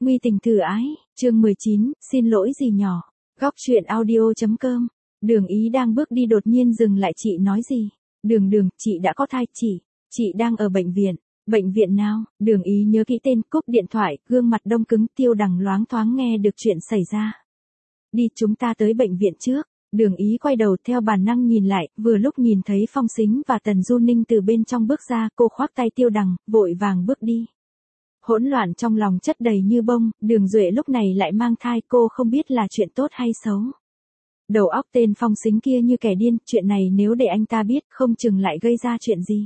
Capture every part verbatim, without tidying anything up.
Nguy tình thử ái, chương mười chín, xin lỗi gì nhỏ. Góc truyện audio.com. Đường Ý đang bước đi đột nhiên dừng lại, chị nói gì? Đường đường, chị đã có thai, chị, chị đang ở bệnh viện. Bệnh viện nào? Đường Ý nhớ kỹ tên, cúp điện thoại, gương mặt đông cứng. Tiêu Đằng loáng thoáng nghe được chuyện xảy ra. Đi, chúng ta tới bệnh viện trước. Đường Ý quay đầu theo bản năng nhìn lại, vừa lúc nhìn thấy Phong Sính và Tần Du Ninh từ bên trong bước ra, cô khoác tay Tiêu Đằng, vội vàng bước đi. Hỗn loạn trong lòng chất đầy như bông, Đường Duệ lúc này lại mang thai, cô không biết là chuyện tốt hay xấu. Đầu óc tên Phong Sính kia như kẻ điên, chuyện này nếu để anh ta biết không chừng lại gây ra chuyện gì.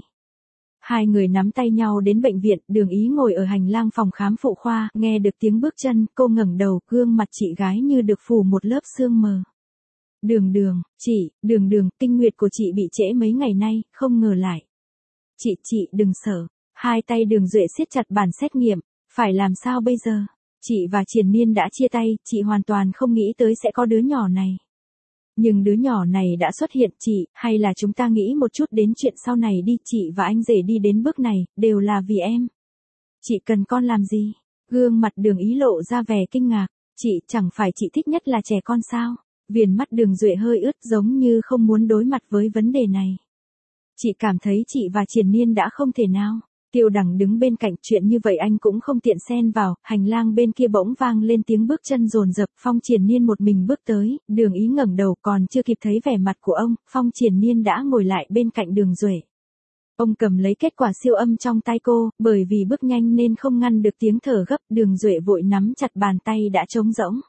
Hai người nắm tay nhau đến bệnh viện, Đường Ý ngồi ở hành lang phòng khám phụ khoa, nghe được tiếng bước chân, cô ngẩng đầu, gương mặt chị gái như được phủ một lớp sương mờ. Đường đường, chị, đường đường, kinh nguyệt của chị bị trễ mấy ngày nay, không ngờ lại. Chị, chị đừng sợ. Hai tay Đường Duệ siết chặt bản xét nghiệm, phải làm sao bây giờ? Chị và Triền Niên đã chia tay, chị hoàn toàn không nghĩ tới sẽ có đứa nhỏ này. Nhưng đứa nhỏ này đã xuất hiện, chị, hay là chúng ta nghĩ một chút đến chuyện sau này đi, chị và anh rể đi đến bước này, đều là vì em. Chị cần con làm gì? Gương mặt Đường Ý lộ ra vẻ kinh ngạc, chị, chẳng phải chị thích nhất là trẻ con sao? Viền mắt Đường Duệ hơi ướt giống như không muốn đối mặt với vấn đề này. Chị cảm thấy chị và Triền Niên đã không thể nào. Tiêu Đằng đứng bên cạnh, chuyện như vậy anh cũng không tiện xen vào, hành lang bên kia bỗng vang lên tiếng bước chân dồn dập, Phong Triền Niên một mình bước tới, Đường Ý ngẩng đầu còn chưa kịp thấy vẻ mặt của ông, Phong Triền Niên đã ngồi lại bên cạnh Đường Duệ. Ông cầm lấy kết quả siêu âm trong tay cô, bởi vì bước nhanh nên không ngăn được tiếng thở gấp, Đường Duệ vội nắm chặt bàn tay đã trống rỗng.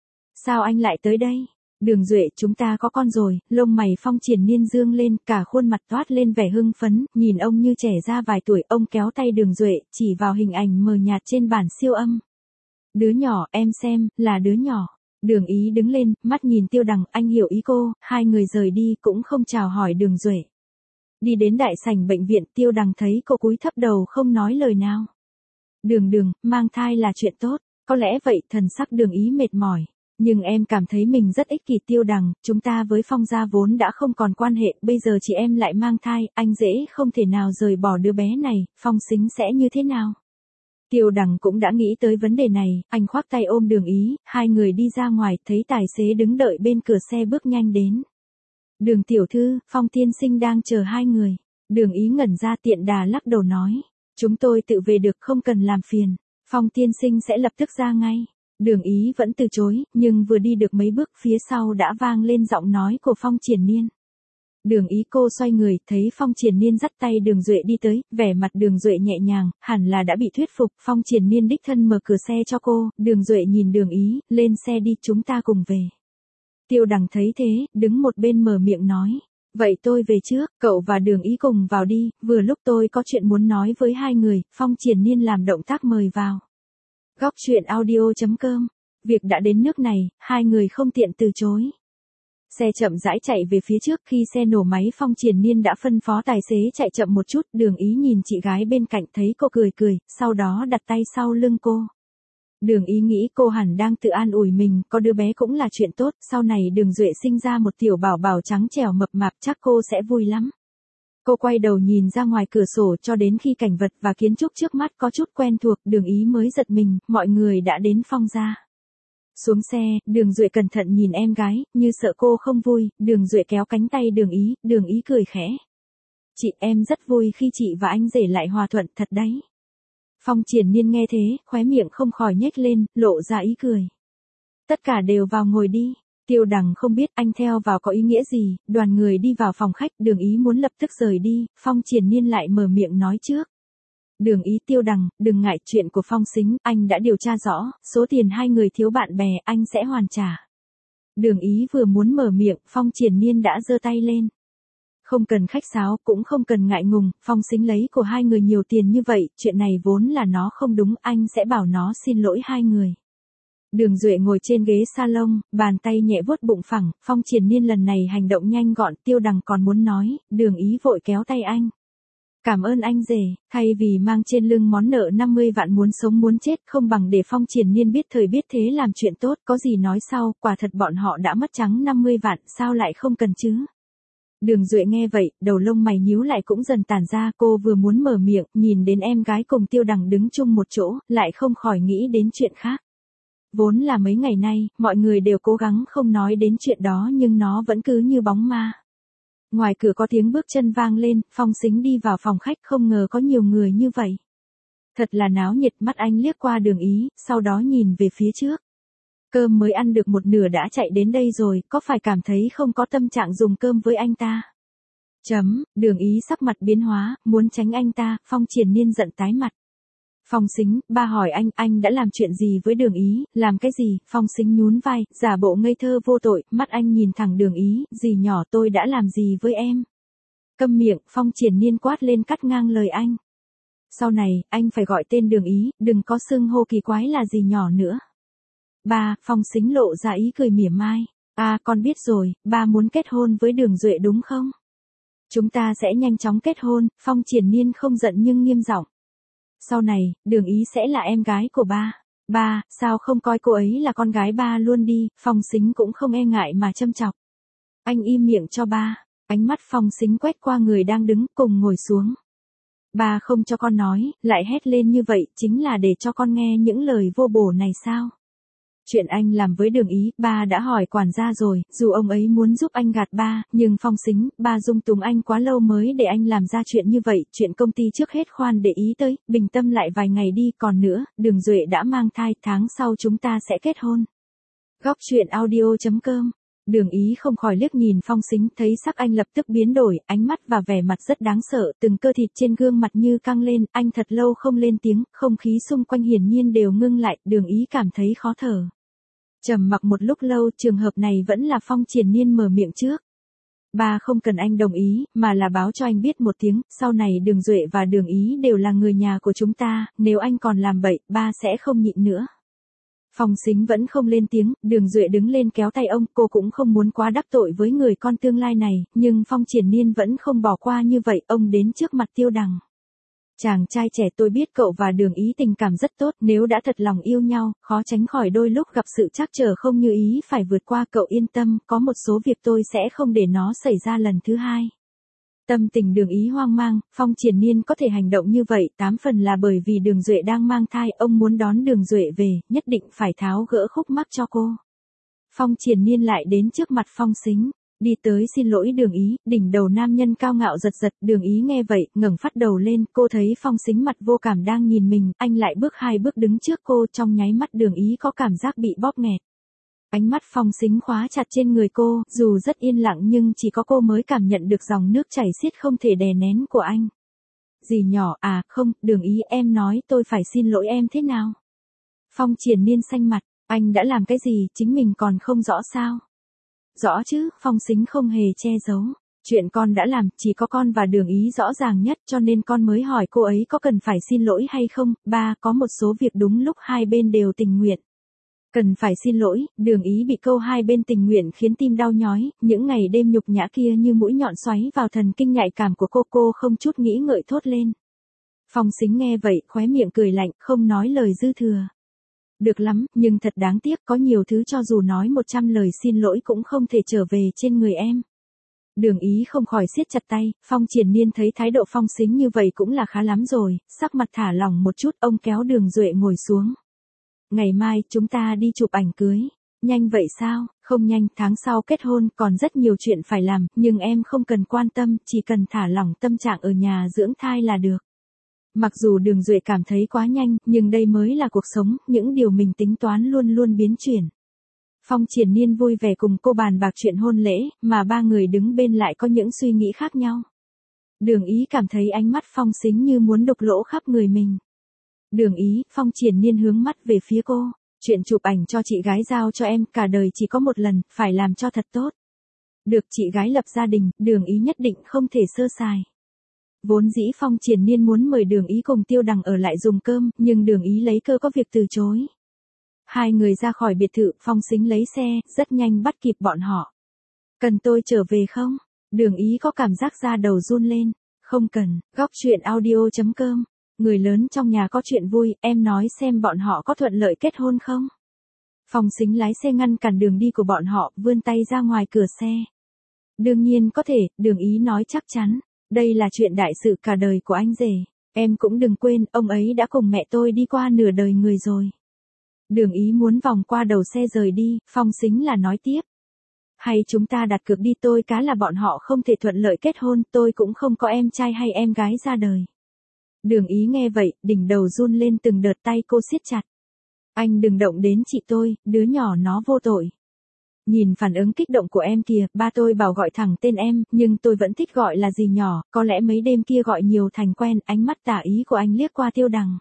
Sao anh lại tới đây? Đường Duệ, chúng ta có con rồi, lông mày Phong Triền Niên dương lên, cả khuôn mặt toát lên vẻ hưng phấn, nhìn ông như trẻ ra vài tuổi, ông kéo tay Đường Duệ, chỉ vào hình ảnh mờ nhạt trên bản siêu âm. Đứa nhỏ, em xem, là đứa nhỏ. Đường Ý đứng lên, mắt nhìn Tiêu Đằng, anh hiểu ý cô, hai người rời đi cũng không chào hỏi Đường Duệ. Đi đến đại sảnh bệnh viện, Tiêu Đằng thấy cô cúi thấp đầu không nói lời nào. Đường đường, mang thai là chuyện tốt, có lẽ vậy, thần sắc Đường Ý mệt mỏi. Nhưng em cảm thấy mình rất ích kỷ. Tiêu Đằng, chúng ta với Phong gia vốn đã không còn quan hệ, bây giờ chị em lại mang thai, anh dễ không thể nào rời bỏ đứa bé này, Phong Sính sẽ như thế nào? Tiêu Đằng cũng đã nghĩ tới vấn đề này, anh khoác tay ôm Đường Ý, hai người đi ra ngoài, thấy tài xế đứng đợi bên cửa xe bước nhanh đến. Đường tiểu thư, Phong tiên sinh đang chờ hai người. Đường Ý ngẩn ra, tiện đà lắc đầu nói, chúng tôi tự về được, không cần làm phiền, Phong tiên sinh sẽ lập tức ra ngay. Đường Ý vẫn từ chối, nhưng vừa đi được mấy bước phía sau đã vang lên giọng nói của Phong Triền Niên. Đường Ý, cô xoay người, thấy Phong Triền Niên dắt tay Đường Duệ đi tới, vẻ mặt Đường Duệ nhẹ nhàng, hẳn là đã bị thuyết phục, Phong Triền Niên đích thân mở cửa xe cho cô, Đường Duệ nhìn Đường Ý, lên xe đi, chúng ta cùng về. Tiêu Đằng thấy thế, đứng một bên mở miệng nói, vậy tôi về trước, cậu và Đường Ý cùng vào đi, vừa lúc tôi có chuyện muốn nói với hai người, Phong Triền Niên làm động tác mời vào. Góc truyện audio.com. Việc đã đến nước này, hai người không tiện từ chối. Xe chậm rãi chạy về phía trước, khi xe nổ máy Phong Triền Niên đã phân phó tài xế chạy chậm một chút, Đường Ý nhìn chị gái bên cạnh thấy cô cười cười, sau đó đặt tay sau lưng cô. Đường Ý nghĩ cô hẳn đang tự an ủi mình, có đứa bé cũng là chuyện tốt, sau này Đường Duệ sinh ra một tiểu bảo bảo trắng trẻo mập mạp chắc cô sẽ vui lắm. Cô quay đầu nhìn ra ngoài cửa sổ cho đến khi cảnh vật và kiến trúc trước mắt có chút quen thuộc, Đường Ý mới giật mình, mọi người đã đến Phong gia. Xuống xe, Đường Duệ cẩn thận nhìn em gái, như sợ cô không vui, Đường Duệ kéo cánh tay Đường Ý, Đường Ý cười khẽ. Chị, em rất vui khi chị và anh rể lại hòa thuận thật đấy. Phong Triền Niên nghe thế, khóe miệng không khỏi nhếch lên, lộ ra ý cười. Tất cả đều vào ngồi đi. Tiêu Đằng không biết anh theo vào có ý nghĩa gì, đoàn người đi vào phòng khách, Đường Ý muốn lập tức rời đi, Phong Triền Niên lại mở miệng nói trước. Đường Ý, Tiêu Đằng, đừng ngại chuyện của Phong Sính, anh đã điều tra rõ, số tiền hai người thiếu bạn bè, anh sẽ hoàn trả. Đường Ý vừa muốn mở miệng, Phong Triền Niên đã giơ tay lên. Không cần khách sáo, cũng không cần ngại ngùng, Phong Sính lấy của hai người nhiều tiền như vậy, chuyện này vốn là nó không đúng, anh sẽ bảo nó xin lỗi hai người. Đường Duệ ngồi trên ghế salon, bàn tay nhẹ vuốt bụng phẳng, Phong Triền Niên lần này hành động nhanh gọn, Tiêu Đằng còn muốn nói, Đường Ý vội kéo tay anh. Cảm ơn anh rể, thay vì mang trên lưng món nợ năm mươi vạn muốn sống muốn chết, không bằng để Phong Triền Niên biết thời biết thế làm chuyện tốt, có gì nói sau, quả thật bọn họ đã mất trắng năm mươi vạn, sao lại không cần chứ? Đường Duệ nghe vậy, đầu lông mày nhíu lại cũng dần tản ra, cô vừa muốn mở miệng, nhìn đến em gái cùng Tiêu Đằng đứng chung một chỗ, lại không khỏi nghĩ đến chuyện khác. Vốn là mấy ngày nay, mọi người đều cố gắng không nói đến chuyện đó nhưng nó vẫn cứ như bóng ma. Ngoài cửa có tiếng bước chân vang lên, Phong Sính đi vào phòng khách không ngờ có nhiều người như vậy. Thật là náo nhiệt, mắt anh liếc qua Đường Ý, sau đó nhìn về phía trước. Cơm mới ăn được một nửa đã chạy đến đây rồi, có phải cảm thấy không có tâm trạng dùng cơm với anh ta? Chấm, Đường Ý sắc mặt biến hóa, muốn tránh anh ta, Phong Triển Nhiên giận tái mặt. Phong Sính, ba hỏi anh, anh đã làm chuyện gì với Đường Ý, làm cái gì? Phong Sính nhún vai, giả bộ ngây thơ vô tội, mắt anh nhìn thẳng Đường Ý, dì nhỏ tôi đã làm gì với em? Câm miệng, Phong Triển Nhiên quát lên cắt ngang lời anh. Sau này, anh phải gọi tên Đường Ý, đừng có xưng hô kỳ quái là dì nhỏ nữa. Ba, Phong Sính lộ ra ý cười mỉa mai. À, con biết rồi, ba muốn kết hôn với Đường Duệ đúng không? Chúng ta sẽ nhanh chóng kết hôn, Phong Triển Nhiên không giận nhưng nghiêm giọng. Sau này, Đường Ý sẽ là em gái của ba. Ba, sao không coi cô ấy là con gái ba luôn đi, Phong Sính cũng không e ngại mà châm chọc. Anh im miệng cho ba, ánh mắt Phong Sính quét qua người đang đứng cùng ngồi xuống. Ba không cho con nói, lại hét lên như vậy chính là để cho con nghe những lời vô bổ này sao? Chuyện anh làm với Đường Ý, ba đã hỏi quản gia rồi, dù ông ấy muốn giúp anh gạt ba, nhưng Phong Sính, ba dung túng anh quá lâu mới để anh làm ra chuyện như vậy, chuyện công ty trước hết khoan để ý tới, bình tâm lại vài ngày đi, còn nữa, Đường Duệ đã mang thai, tháng sau chúng ta sẽ kết hôn. Góc truyện audio chấm com. Đường Ý không khỏi liếc nhìn Phong Sính, thấy sắc anh lập tức biến đổi, ánh mắt và vẻ mặt rất đáng sợ, từng cơ thịt trên gương mặt như căng lên, anh thật lâu không lên tiếng, không khí xung quanh hiển nhiên đều ngưng lại, Đường Ý cảm thấy khó thở. Trầm mặc một lúc lâu, trường hợp này vẫn là Phong Triển Nhiên mở miệng trước. Ba không cần anh đồng ý, mà là báo cho anh biết một tiếng, sau này Đường Duệ và Đường Ý đều là người nhà của chúng ta, nếu anh còn làm bậy, ba sẽ không nhịn nữa. Phong Sính vẫn không lên tiếng, Đường Duệ đứng lên kéo tay ông, cô cũng không muốn quá đắc tội với người con tương lai này, nhưng Phong Triển Nhiên vẫn không bỏ qua như vậy, ông đến trước mặt Tiêu Đằng. Chàng trai trẻ, tôi biết cậu và Đường Ý tình cảm rất tốt, nếu đã thật lòng yêu nhau, khó tránh khỏi đôi lúc gặp sự trắc trở không như ý phải vượt qua, cậu yên tâm, có một số việc tôi sẽ không để nó xảy ra lần thứ hai. Tâm tình Đường Ý hoang mang, Phong Triển Nhiên có thể hành động như vậy, tám phần là bởi vì Đường Duệ đang mang thai, ông muốn đón Đường Duệ về, nhất định phải tháo gỡ khúc mắc cho cô. Phong Triển Nhiên lại đến trước mặt Phong Sính, đi tới xin lỗi Đường Ý, đỉnh đầu nam nhân cao ngạo giật giật, Đường Ý nghe vậy, ngẩng phát đầu lên, cô thấy Phong Sính mặt vô cảm đang nhìn mình, anh lại bước hai bước đứng trước cô, trong nháy mắt Đường Ý có cảm giác bị bóp nghẹt. Ánh mắt Phong Sính khóa chặt trên người cô, dù rất yên lặng nhưng chỉ có cô mới cảm nhận được dòng nước chảy xiết không thể đè nén của anh. Dì nhỏ, à, không, Đường Ý, em nói tôi phải xin lỗi em thế nào? Phong Triển Nhiên xanh mặt, anh đã làm cái gì, chính mình còn không rõ sao? Rõ chứ, Phong Sính không hề che giấu. Chuyện con đã làm, chỉ có con và Đường Ý rõ ràng nhất cho nên con mới hỏi cô ấy có cần phải xin lỗi hay không. Ba, có một số việc đúng lúc hai bên đều tình nguyện. Cần phải xin lỗi, Đường Ý bị câu hai bên tình nguyện khiến tim đau nhói, những ngày đêm nhục nhã kia như mũi nhọn xoáy vào thần kinh nhạy cảm của cô, cô không chút nghĩ ngợi thốt lên. Phong Sính nghe vậy, khóe miệng cười lạnh, không nói lời dư thừa. Được lắm, nhưng thật đáng tiếc, có nhiều thứ cho dù nói một trăm lời xin lỗi cũng không thể trở về trên người em. Đường Ý không khỏi siết chặt tay, Phong Triển Nhiên thấy thái độ Phong Sính như vậy cũng là khá lắm rồi, sắc mặt thả lỏng một chút, ông kéo Đường Duệ ngồi xuống. Ngày mai, chúng ta đi chụp ảnh cưới. Nhanh vậy sao? Không nhanh, tháng sau kết hôn, còn rất nhiều chuyện phải làm, nhưng em không cần quan tâm, chỉ cần thả lỏng tâm trạng ở nhà dưỡng thai là được. Mặc dù Đường Duệ cảm thấy quá nhanh, nhưng đây mới là cuộc sống, những điều mình tính toán luôn luôn biến chuyển. Phong Triển Nhiên vui vẻ cùng cô bàn bạc chuyện hôn lễ, mà ba người đứng bên lại có những suy nghĩ khác nhau. Đường Ý cảm thấy ánh mắt Phong Sính như muốn đục lỗ khắp người mình. Đường Ý, Phong Triển Nhiên hướng mắt về phía cô, chuyện chụp ảnh cho chị gái giao cho em, cả đời chỉ có một lần, phải làm cho thật tốt. Được, chị gái lập gia đình, Đường Ý nhất định không thể sơ sài. Vốn dĩ Phong Triển Nhiên muốn mời Đường Ý cùng Tiêu Đằng ở lại dùng cơm, nhưng Đường Ý lấy cơ có việc từ chối. Hai người ra khỏi biệt thự, Phong Sính lấy xe, rất nhanh bắt kịp bọn họ. Cần tôi trở về không? Đường Ý có cảm giác da đầu run lên. Không cần, góc truyện audio chấm com. Người lớn trong nhà có chuyện vui, em nói xem bọn họ có thuận lợi kết hôn không? Phong Sính lái xe ngăn cản đường đi của bọn họ, vươn tay ra ngoài cửa xe. Đương nhiên có thể, Đường Ý nói chắc chắn. Đây là chuyện đại sự cả đời của anh rể. Em cũng đừng quên, ông ấy đã cùng mẹ tôi đi qua nửa đời người rồi. Đường Ý muốn vòng qua đầu xe rời đi, Phong Sính là nói tiếp. Hay chúng ta đặt cược đi, tôi cá là bọn họ không thể thuận lợi kết hôn, tôi cũng không có em trai hay em gái ra đời. Đường Ý nghe vậy, đỉnh đầu run lên từng đợt, tay cô siết chặt. Anh đừng động đến chị tôi, đứa nhỏ nó vô tội. Nhìn phản ứng kích động của em kìa, ba tôi bảo gọi thẳng tên em, nhưng tôi vẫn thích gọi là dì nhỏ, có lẽ mấy đêm kia gọi nhiều thành quen. Ánh mắt tả ý của anh liếc qua Tiêu Đằng.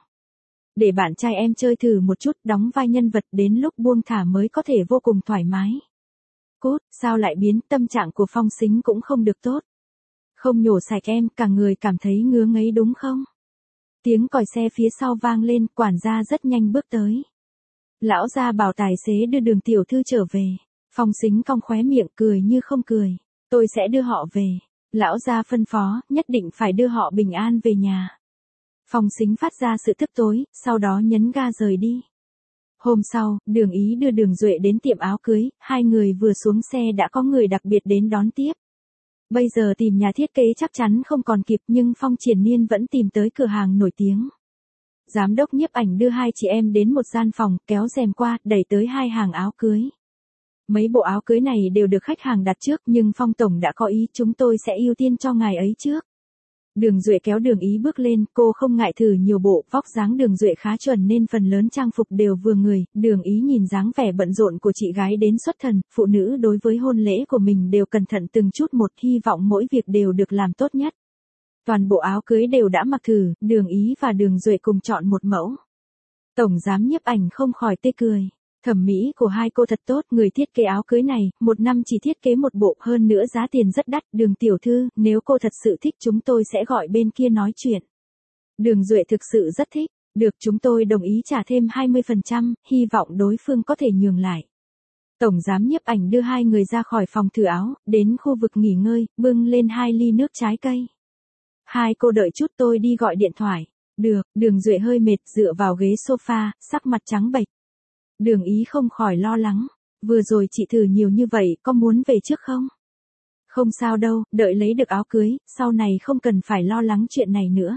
Để bạn trai em chơi thử một chút, đóng vai nhân vật, đến lúc buông thả mới có thể vô cùng thoải mái. Cút, sao lại biến, tâm trạng của Phong Sính cũng không được tốt. Không nhổ sạch em, cả người cảm thấy ngứa ngấy đúng không? Tiếng còi xe phía sau vang lên, quản gia rất nhanh bước tới. Lão gia bảo tài xế đưa Đường tiểu thư trở về. Phong Sính cong khóe miệng, cười như không cười. Tôi sẽ đưa họ về. Lão gia phân phó, nhất định phải đưa họ bình an về nhà. Phong Sính phát ra sự tức tối, sau đó nhấn ga rời đi. Hôm sau, Đường Ý đưa Đường Duệ đến tiệm áo cưới, hai người vừa xuống xe đã có người đặc biệt đến đón tiếp. Bây giờ tìm nhà thiết kế chắc chắn không còn kịp, nhưng Phong Triển Nhiên vẫn tìm tới cửa hàng nổi tiếng. Giám đốc nhiếp ảnh đưa hai chị em đến một gian phòng, kéo rèm qua, đẩy tới hai hàng áo cưới. Mấy bộ áo cưới này đều được khách hàng đặt trước, nhưng Phong tổng đã có ý, chúng tôi sẽ ưu tiên cho ngài ấy trước. Đường Duệ kéo Đường Ý bước lên, cô không ngại thử nhiều bộ, vóc dáng Đường Duệ khá chuẩn nên phần lớn trang phục đều vừa người. Đường Ý nhìn dáng vẻ bận rộn của chị gái đến xuất thần, phụ nữ đối với hôn lễ của mình đều cẩn thận từng chút một, hy vọng mỗi việc đều được làm tốt nhất. Toàn bộ áo cưới đều đã mặc thử, Đường Ý và Đường Duệ cùng chọn một mẫu. Tổng giám nhiếp ảnh không khỏi tê cười. Thẩm mỹ của hai cô thật tốt, người thiết kế áo cưới này, một năm chỉ thiết kế một bộ, hơn nữa giá tiền rất đắt. Đường tiểu thư, nếu cô thật sự thích chúng tôi sẽ gọi bên kia nói chuyện. Đường Duệ thực sự rất thích, được, chúng tôi đồng ý trả thêm hai mươi phần trăm, hy vọng đối phương có thể nhường lại. Tổng giám nhiếp ảnh đưa hai người ra khỏi phòng thử áo, đến khu vực nghỉ ngơi, bưng lên hai ly nước trái cây. Hai cô đợi chút, tôi đi gọi điện thoại. Được, Đường Duệ hơi mệt, dựa vào ghế sofa, sắc mặt trắng bệch. Đường Ý không khỏi lo lắng. Vừa rồi chị thử nhiều như vậy, có muốn về trước không? Không sao đâu, đợi lấy được áo cưới, sau này không cần phải lo lắng chuyện này nữa.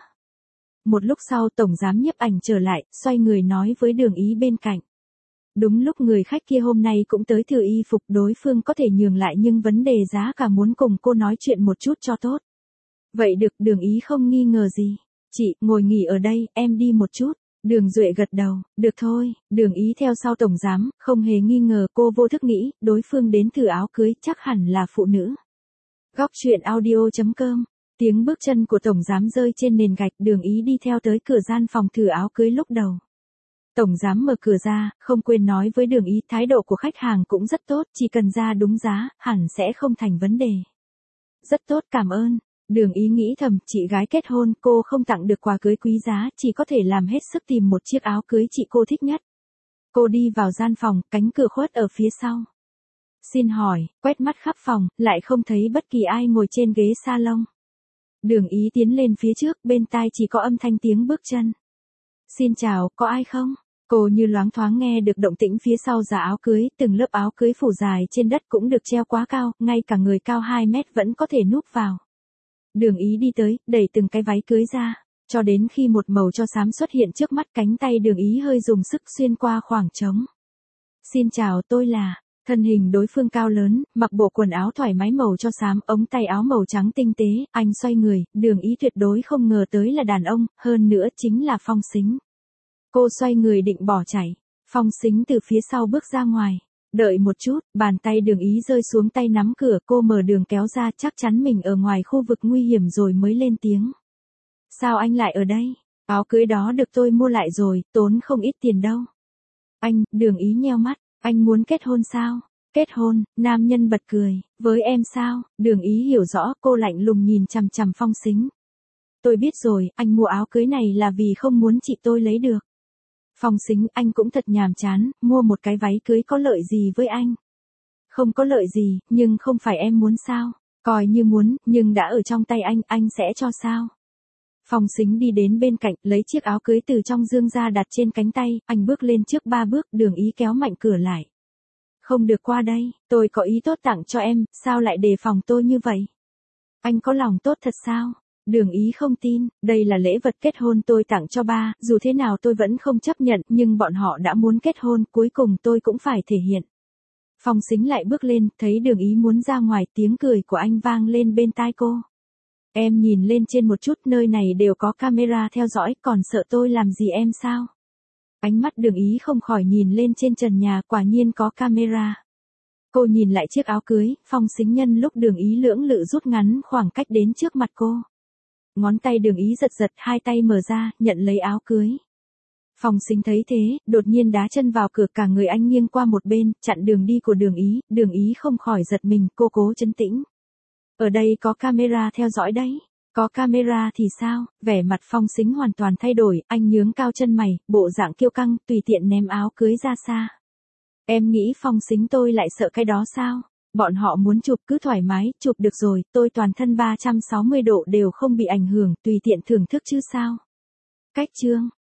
Một lúc sau, tổng giám nhiếp ảnh trở lại, xoay người nói với Đường Ý bên cạnh. Đúng lúc người khách kia hôm nay cũng tới thử y phục, đối phương có thể nhường lại nhưng vấn đề giá cả muốn cùng cô nói chuyện một chút cho tốt. Vậy được, Đường Ý không nghi ngờ gì. Chị, ngồi nghỉ ở đây, em đi một chút. Đường Duệ gật đầu, được thôi. Đường Ý theo sau tổng giám, không hề nghi ngờ, cô vô thức nghĩ, đối phương đến thử áo cưới chắc hẳn là phụ nữ. Góc truyện audio chấm com. Tiếng bước chân của tổng giám rơi trên nền gạch, Đường Ý đi theo tới cửa gian phòng thử áo cưới lúc đầu. Tổng giám mở cửa ra, không quên nói với Đường Ý, thái độ của khách hàng cũng rất tốt, chỉ cần ra đúng giá, hẳn sẽ không thành vấn đề. Rất tốt, cảm ơn. Đường Ý nghĩ thầm, chị gái kết hôn, cô không tặng được quà cưới quý giá, chỉ có thể làm hết sức tìm một chiếc áo cưới chị cô thích nhất. Cô đi vào gian phòng, cánh cửa khuất ở phía sau. Xin hỏi, quét mắt khắp phòng, lại không thấy bất kỳ ai ngồi trên ghế salon. Đường Ý tiến lên phía trước, bên tai chỉ có âm thanh tiếng bước chân. Xin chào, có ai không? Cô như loáng thoáng nghe được động tĩnh phía sau giá áo cưới, từng lớp áo cưới phủ dài trên đất cũng được treo quá cao, ngay cả người cao hai mét vẫn có thể núp vào. Đường Ý đi tới, đẩy từng cái váy cưới ra, cho đến khi một màu cho xám xuất hiện trước mắt, cánh tay Đường Ý hơi dùng sức xuyên qua khoảng trống. Xin chào, tôi là... Thân hình đối phương cao lớn, mặc bộ quần áo thoải mái màu cho xám, ống tay áo màu trắng tinh tế, anh xoay người, Đường Ý tuyệt đối không ngờ tới là đàn ông, hơn nữa chính là Phong Sính. Cô xoay người định bỏ chạy, Phong Sính từ phía sau bước ra ngoài. Đợi một chút, bàn tay Đường Ý rơi xuống tay nắm cửa, cô mở đường kéo ra, chắc chắn mình ở ngoài khu vực nguy hiểm rồi mới lên tiếng. Sao anh lại ở đây? Áo cưới đó được tôi mua lại rồi, tốn không ít tiền đâu. Anh, Đường Ý nheo mắt, anh muốn kết hôn sao? Kết hôn, nam nhân bật cười, với em sao? Đường Ý hiểu rõ, cô lạnh lùng nhìn chằm chằm Phong Sính. Tôi biết rồi, anh mua áo cưới này là vì không muốn chị tôi lấy được. Phong Sính, anh cũng thật nhàm chán, mua một cái váy cưới có lợi gì với anh? Không có lợi gì, nhưng không phải em muốn sao? Coi như muốn, nhưng đã ở trong tay anh, anh sẽ cho sao? Phong Sính đi đến bên cạnh, lấy chiếc áo cưới từ trong dương ra đặt trên cánh tay, anh bước lên trước ba bước, Đường Ý kéo mạnh cửa lại. Không được qua đây, tôi có ý tốt tặng cho em, sao lại đề phòng tôi như vậy? Anh có lòng tốt thật sao? Đường Ý không tin, đây là lễ vật kết hôn tôi tặng cho ba, dù thế nào tôi vẫn không chấp nhận, nhưng bọn họ đã muốn kết hôn, cuối cùng tôi cũng phải thể hiện. Phong Sính lại bước lên, thấy Đường Ý muốn ra ngoài, tiếng cười của anh vang lên bên tai cô. Em nhìn lên trên một chút, nơi này đều có camera theo dõi, còn sợ tôi làm gì em sao? Ánh mắt Đường Ý không khỏi nhìn lên trên trần nhà, quả nhiên có camera. Cô nhìn lại chiếc áo cưới, Phong Sính nhân lúc Đường Ý lưỡng lự rút ngắn khoảng cách đến trước mặt cô. Ngón tay Đường Ý giật giật, hai tay mở ra, nhận lấy áo cưới. Phong Sính thấy thế, đột nhiên đá chân vào cửa, cả người anh nghiêng qua một bên, chặn đường đi của Đường Ý, Đường Ý không khỏi giật mình, cô cố trấn tĩnh. Ở đây có camera theo dõi đấy. Có camera thì sao? Vẻ mặt Phong Sính hoàn toàn thay đổi, anh nhướng cao chân mày, bộ dạng kiêu căng, tùy tiện ném áo cưới ra xa. Em nghĩ Phong Sính tôi lại sợ cái đó sao? Bọn họ muốn chụp cứ thoải mái, chụp được rồi, tôi toàn thân ba trăm sáu mươi độ đều không bị ảnh hưởng, tùy tiện thưởng thức chứ sao? Cách chương